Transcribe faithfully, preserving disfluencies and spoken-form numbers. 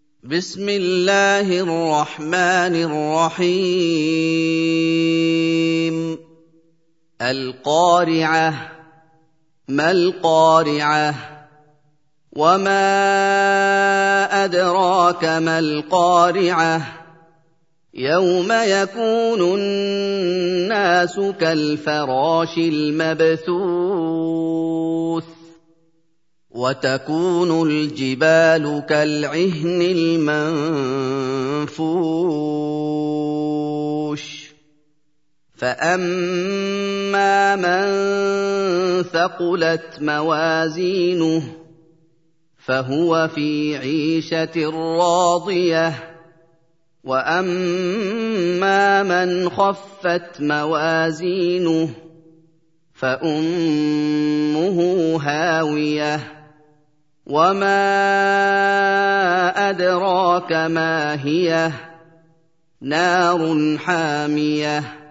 بسم الله الرحمن الرحيم القارعة ما القارعة وما أدراك ما القارعة يوم يكون الناس كالفراش المبثوث وتكون الجبال كالعهن المنفوش فأما من ثقلت موازينه فهو في عيشة راضية وأما من خفت موازينه فأمه هاوية وما أدراك ما هي نار حامية